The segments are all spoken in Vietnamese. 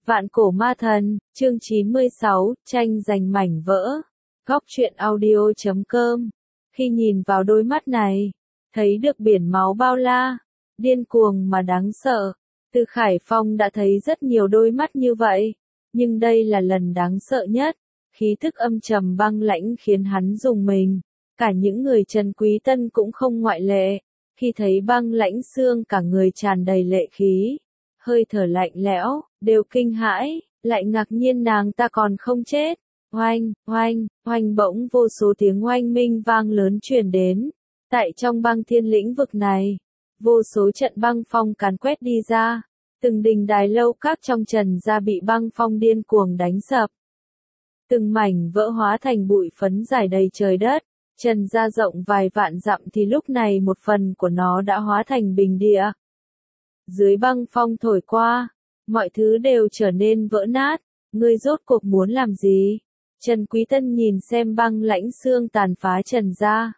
Vạn cổ ma thần, chương 96, tranh giành mảnh vỡ. Góc truyện audio.com. Khi nhìn vào đôi mắt này, thấy được biển máu bao la, điên cuồng mà đáng sợ. Từ Khải Phong đã thấy rất nhiều đôi mắt như vậy, nhưng đây là lần đáng sợ nhất. Khí thức âm trầm băng lãnh khiến hắn rùng mình. Cả những người Trần Quý Tân cũng không ngoại lệ. Khi thấy băng lãnh xương cả người tràn đầy lệ khí, hơi thở lạnh lẽo, đều kinh hãi, lại ngạc nhiên nàng ta còn không chết. Oanh, oanh, oanh, bỗng vô số tiếng oanh minh vang lớn truyền đến. Tại trong băng thiên lĩnh vực này, vô số trận băng phong càn quét đi ra. Từng đình đài lâu các trong Trần gia bị băng phong điên cuồng đánh sập. Từng mảnh vỡ hóa thành bụi phấn rải đầy trời đất. Trần gia rộng vài vạn dặm thì lúc này một phần của nó đã hóa thành bình địa. Dưới băng phong thổi qua, mọi thứ đều trở nên vỡ nát. Ngươi rốt cuộc muốn làm gì? Trần Quý Tân nhìn xem băng lãnh xương tàn phá Trần gia,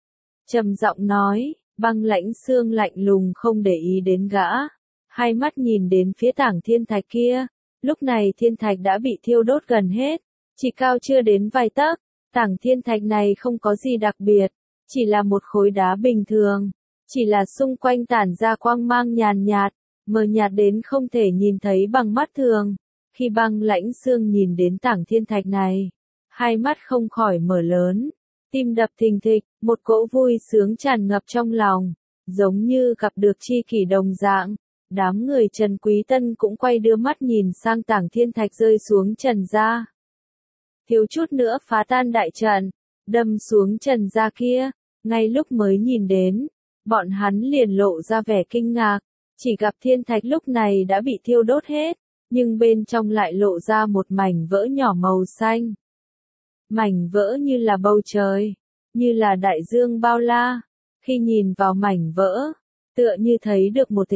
trầm giọng nói. Băng lãnh xương lạnh lùng không để ý đến gã, hai mắt nhìn đến phía tảng thiên thạch kia. Lúc này thiên thạch đã bị thiêu đốt gần hết, chỉ cao chưa đến vài tấc. Tảng thiên thạch này không có gì đặc biệt, chỉ là một khối đá bình thường, chỉ là xung quanh tản ra quang mang nhàn nhạt, mờ nhạt đến không thể nhìn thấy bằng mắt thường. Khi băng lãnh xương nhìn đến tảng thiên thạch này, hai mắt không khỏi mở lớn, tim đập thình thịch, một cỗ vui sướng tràn ngập trong lòng, giống như gặp được tri kỷ đồng dạng. Đám người Trần Quý Tân cũng quay đưa mắt nhìn sang tảng thiên thạch rơi xuống Trần gia. Thiếu chút nữa phá tan đại trận, đâm xuống Trần gia kia. Ngay lúc mới nhìn đến, bọn hắn liền lộ ra vẻ kinh ngạc, chỉ gặp thiên thạch lúc này đã bị thiêu đốt hết, nhưng bên trong lại lộ ra một mảnh vỡ nhỏ màu xanh. Mảnh vỡ như là bầu trời, như là đại dương bao la. Khi nhìn vào mảnh vỡ, tựa như thấy được một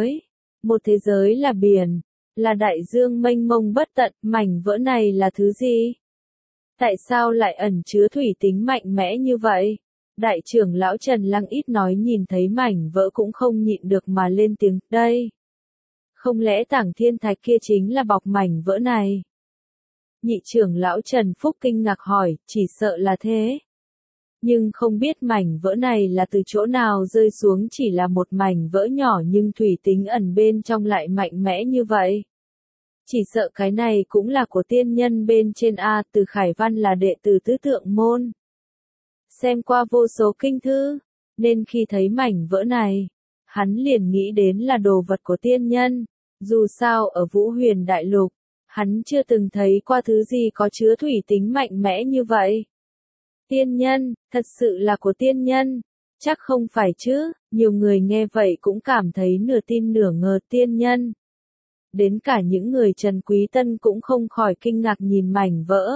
thế giới là biển, là đại dương mênh mông bất tận. Mảnh vỡ này là thứ gì? Tại sao lại ẩn chứa thủy tính mạnh mẽ như vậy? Đại trưởng lão Trần Lăng ít nói nhìn thấy mảnh vỡ cũng không nhịn được mà lên tiếng, đây. Không lẽ tảng thiên thạch kia chính là bọc mảnh vỡ này? Nhị trưởng lão Trần Phúc kinh ngạc hỏi, chỉ sợ là thế. Nhưng không biết mảnh vỡ này là từ chỗ nào rơi xuống, chỉ là một mảnh vỡ nhỏ nhưng thủy tính ẩn bên trong lại mạnh mẽ như vậy. Chỉ sợ cái này cũng là của tiên nhân bên trên a. Từ Khải Văn là đệ tử tứ tượng môn, xem qua vô số kinh thư, nên khi thấy mảnh vỡ này, hắn liền nghĩ đến là đồ vật của tiên nhân. Dù sao ở Vũ Huyền Đại Lục, hắn chưa từng thấy qua thứ gì có chứa thủy tính mạnh mẽ như vậy. Tiên nhân, thật sự là của tiên nhân? Chắc không phải chứ. Nhiều người nghe vậy cũng cảm thấy nửa tin nửa ngờ. Tiên nhân. Đến cả những người Trần Quý Tân cũng không khỏi kinh ngạc nhìn mảnh vỡ.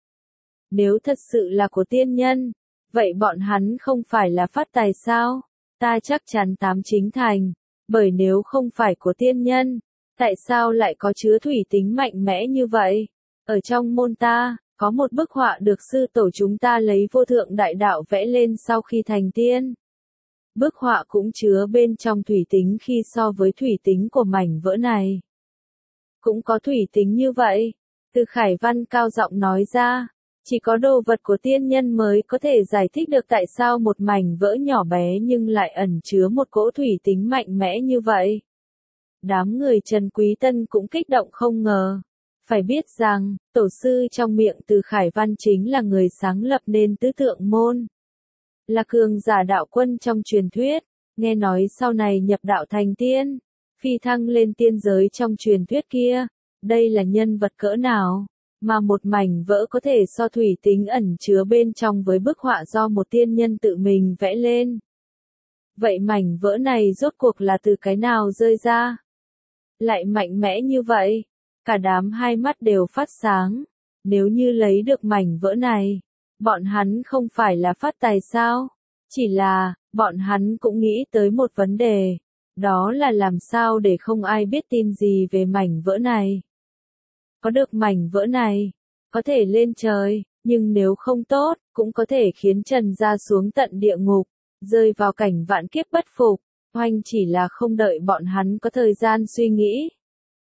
Nếu thật sự là của tiên nhân, vậy bọn hắn không phải là phát tài sao? Ta chắc chắn tám chính thành, bởi nếu không phải của tiên nhân, tại sao lại có chứa thủy tính mạnh mẽ như vậy? Ở trong môn ta, có một bức họa được sư tổ chúng ta lấy vô thượng đại đạo vẽ lên sau khi thành tiên. Bức họa cũng chứa bên trong thủy tính, khi so với thủy tính của mảnh vỡ này, cũng có thủy tính như vậy. Từ Khải Văn cao giọng nói ra, chỉ có đồ vật của tiên nhân mới có thể giải thích được tại sao một mảnh vỡ nhỏ bé nhưng lại ẩn chứa một cỗ thủy tính mạnh mẽ như vậy. Đám người Trần Quý Tân cũng kích động không ngờ. Phải biết rằng, tổ sư trong miệng Từ Khải Văn chính là người sáng lập nên tứ tượng môn, là cường giả đạo quân trong truyền thuyết, nghe nói sau này nhập đạo thành tiên, phi thăng lên tiên giới trong truyền thuyết kia. Đây là nhân vật cỡ nào, mà một mảnh vỡ có thể so thủy tính ẩn chứa bên trong với bức họa do một tiên nhân tự mình vẽ lên. Vậy mảnh vỡ này rốt cuộc là từ cái nào rơi ra? Lại mạnh mẽ như vậy? Cả đám hai mắt đều phát sáng. Nếu như lấy được mảnh vỡ này, bọn hắn không phải là phát tài sao? Chỉ là, bọn hắn cũng nghĩ tới một vấn đề. Đó là làm sao để không ai biết tin gì về mảnh vỡ này. Có được mảnh vỡ này, có thể lên trời, nhưng nếu không tốt, cũng có thể khiến Trần gia xuống tận địa ngục, rơi vào cảnh vạn kiếp bất phục. Oanh, chỉ là không đợi bọn hắn có thời gian suy nghĩ,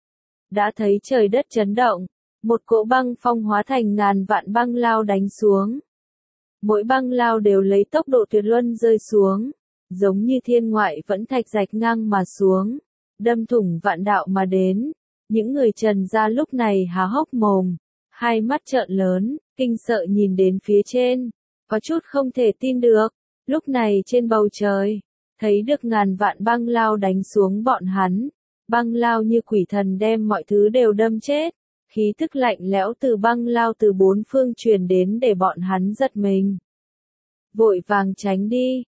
đã thấy trời đất chấn động, một cỗ băng phong hóa thành ngàn vạn băng lao đánh xuống. Mỗi băng lao đều lấy tốc độ tuyệt luân rơi xuống, giống như thiên ngoại vẫn thạch rạch ngang mà xuống, đâm thủng vạn đạo mà đến. Những người Trần gia lúc này há hốc mồm, hai mắt trợn lớn, kinh sợ nhìn đến phía trên, có chút không thể tin được. Lúc này trên bầu trời, thấy được ngàn vạn băng lao đánh xuống bọn hắn, băng lao như quỷ thần đem mọi thứ đều đâm chết, khí tức lạnh lẽo từ băng lao từ bốn phương truyền đến để bọn hắn giật mình. Vội vàng tránh đi,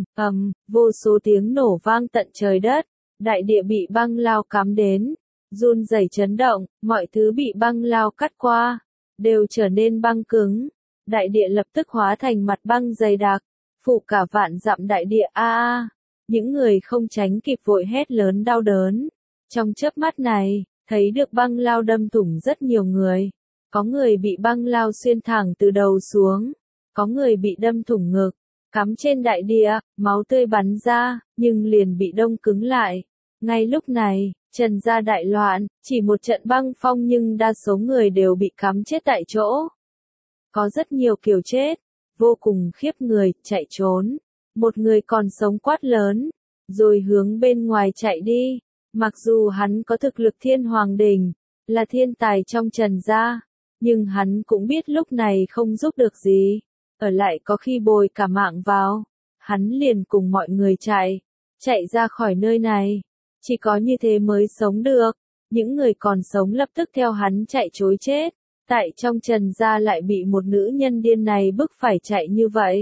vô số tiếng nổ vang tận trời đất, đại địa bị băng lao cắm đến, run rẩy chấn động, mọi thứ bị băng lao cắt qua, đều trở nên băng cứng, đại địa lập tức hóa thành mặt băng dày đặc, phủ cả vạn dặm đại địa những người không tránh kịp vội hét lớn đau đớn. Trong chớp mắt này, thấy được băng lao đâm thủng rất nhiều người, có người bị băng lao xuyên thẳng từ đầu xuống, có người bị đâm thủng ngực, cắm trên đại địa, máu tươi bắn ra, nhưng liền bị đông cứng lại. Ngay lúc này, Trần gia đại loạn, chỉ một trận băng phong nhưng đa số người đều bị cắm chết tại chỗ. Có rất nhiều kiểu chết, vô cùng khiếp người, chạy trốn. Một người còn sống quát lớn, rồi hướng bên ngoài chạy đi. Mặc dù hắn có thực lực thiên hoàng đỉnh, là thiên tài trong Trần gia, nhưng hắn cũng biết lúc này không giúp được gì. Ở lại có khi bồi cả mạng vào. Hắn liền cùng mọi người chạy ra khỏi nơi này. Chỉ có như thế mới sống được. Những người còn sống lập tức theo hắn chạy trối chết. Tại trong Trần gia lại bị một nữ nhân điên này bức phải chạy như vậy.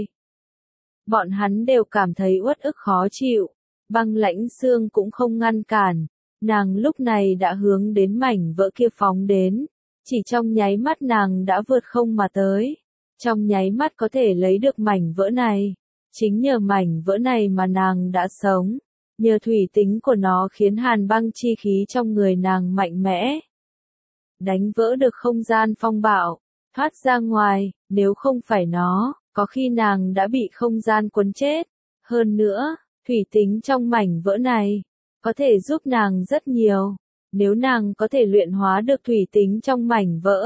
Bọn hắn đều cảm thấy uất ức khó chịu. Băng Lãnh Xương cũng không ngăn cản. Nàng lúc này đã hướng đến mảnh vỡ kia phóng đến. Chỉ trong nháy mắt nàng đã vượt không mà tới. Trong nháy mắt có thể lấy được mảnh vỡ này. Chính nhờ mảnh vỡ này mà nàng đã sống. Nhờ thủy tính của nó khiến hàn băng chi khí trong người nàng mạnh mẽ. Đánh vỡ được không gian phong bạo, thoát ra ngoài, nếu không phải nó, có khi nàng đã bị không gian cuốn chết. Hơn nữa, thủy tính trong mảnh vỡ này, có thể giúp nàng rất nhiều. Nếu nàng có thể luyện hóa được thủy tính trong mảnh vỡ,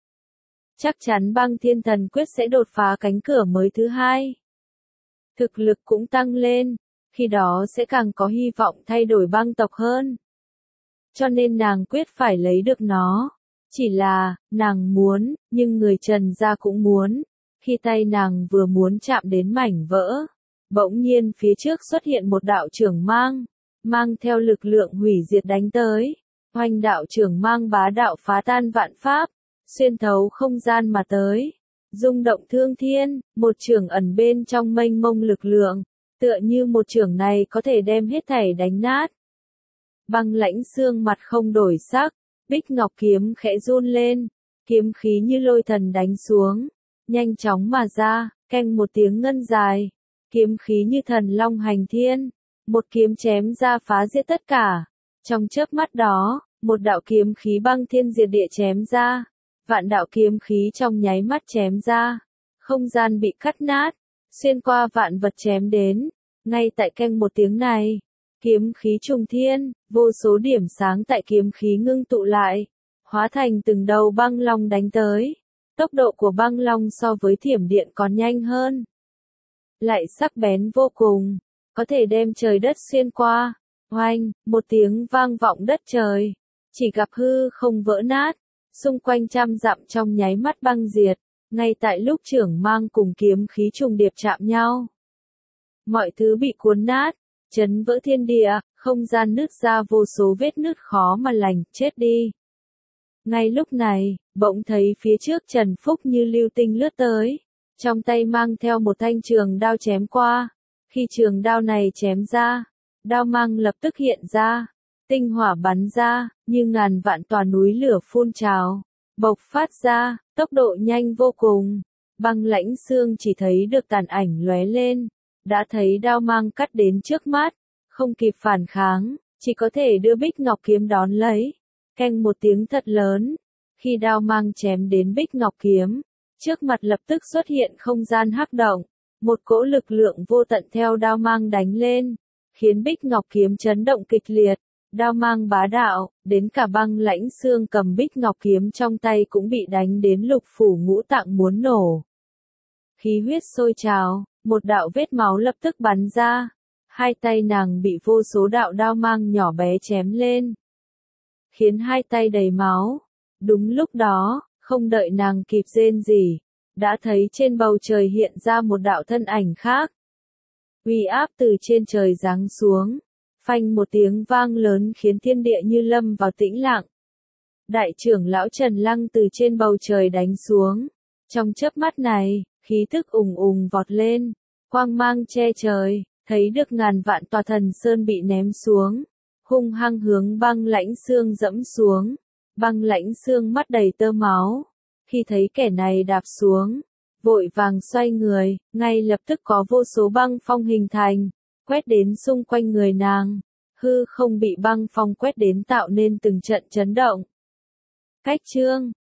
chắc chắn băng thiên thần quyết sẽ đột phá cánh cửa mới thứ hai. Thực lực cũng tăng lên, khi đó sẽ càng có hy vọng thay đổi băng tộc hơn. Cho nên nàng quyết phải lấy được nó. Chỉ là, nàng muốn, nhưng người Trần gia cũng muốn. Khi tay nàng vừa muốn chạm đến mảnh vỡ, bỗng nhiên phía trước xuất hiện một đạo trưởng mang theo lực lượng hủy diệt đánh tới. Oanh, đạo trưởng mang bá đạo phá tan vạn pháp, xuyên thấu không gian mà tới. Rung động thương thiên, một chưởng ẩn bên trong mênh mông lực lượng, tựa như một chưởng này có thể đem hết thảy đánh nát. Băng Lãnh Xương mặt không đổi sắc, Bích Ngọc kiếm khẽ run lên, kiếm khí như lôi thần đánh xuống, nhanh chóng mà ra, keng một tiếng ngân dài, kiếm khí như thần long hành thiên, một kiếm chém ra phá diệt tất cả. Trong chớp mắt đó, một đạo kiếm khí băng thiên diệt địa chém ra, vạn đạo kiếm khí trong nháy mắt chém ra, không gian bị cắt nát, xuyên qua vạn vật chém đến. Ngay tại keng một tiếng này, kiếm khí trùng thiên, vô số điểm sáng tại kiếm khí ngưng tụ lại, hóa thành từng đầu băng long đánh tới. Tốc độ của băng long so với thiểm điện còn nhanh hơn, lại sắc bén vô cùng, có thể đem trời đất xuyên qua. Oanh, một tiếng vang vọng đất trời, chỉ gặp hư không vỡ nát, xung quanh trăm dặm trong nháy mắt băng diệt. Ngay tại lúc trưởng mang cùng kiếm khí trùng điệp chạm nhau, mọi thứ bị cuốn nát, chấn vỡ thiên địa, không gian nứt ra vô số vết nứt khó mà lành, chết đi. Ngay lúc này, bỗng thấy phía trước Trần Phúc như lưu tinh lướt tới, trong tay mang theo một thanh trường đao chém qua. Khi trường đao này chém ra, đao mang lập tức hiện ra, tinh hỏa bắn ra, như ngàn vạn tòa núi lửa phun trào, bộc phát ra, tốc độ nhanh vô cùng. Băng Lãnh Xương chỉ thấy được tàn ảnh lóe lên, đã thấy đao mang cắt đến trước mắt, không kịp phản kháng, chỉ có thể đưa Bích Ngọc kiếm đón lấy. Keng một tiếng thật lớn, khi đao mang chém đến Bích Ngọc kiếm, trước mặt lập tức xuất hiện không gian hắc động, một cỗ lực lượng vô tận theo đao mang đánh lên, khiến Bích Ngọc kiếm chấn động kịch liệt, Đao mang bá đạo, đến cả Băng Lãnh Xương cầm bích ngọc kiếm trong tay cũng bị đánh đến lục phủ ngũ tạng muốn nổ. Khí huyết sôi trào, một đạo vết máu lập tức bắn ra, hai tay nàng bị vô số đạo đao mang nhỏ bé chém lên, khiến hai tay đầy máu. Đúng lúc đó, không đợi nàng kịp rên rỉ, đã thấy trên bầu trời hiện ra một đạo thân ảnh khác. Uy áp từ trên trời giáng xuống, phanh một tiếng vang lớn khiến thiên địa như lâm vào tĩnh lặng. Đại trưởng lão Trần Lăng từ trên bầu trời đánh xuống, trong chớp mắt này, khí thức ùng ùng vọt lên, quang mang che trời, thấy được ngàn vạn tòa thần sơn bị ném xuống, hung hăng hướng Băng Lãnh Xương dẫm xuống. Băng Lãnh Xương mắt đầy tơ máu, khi thấy kẻ này đạp xuống, vội vàng xoay người, ngay lập tức có vô số băng phong hình thành, quét đến xung quanh người nàng, hư không bị băng phong quét đến tạo nên từng trận chấn động. Cách chương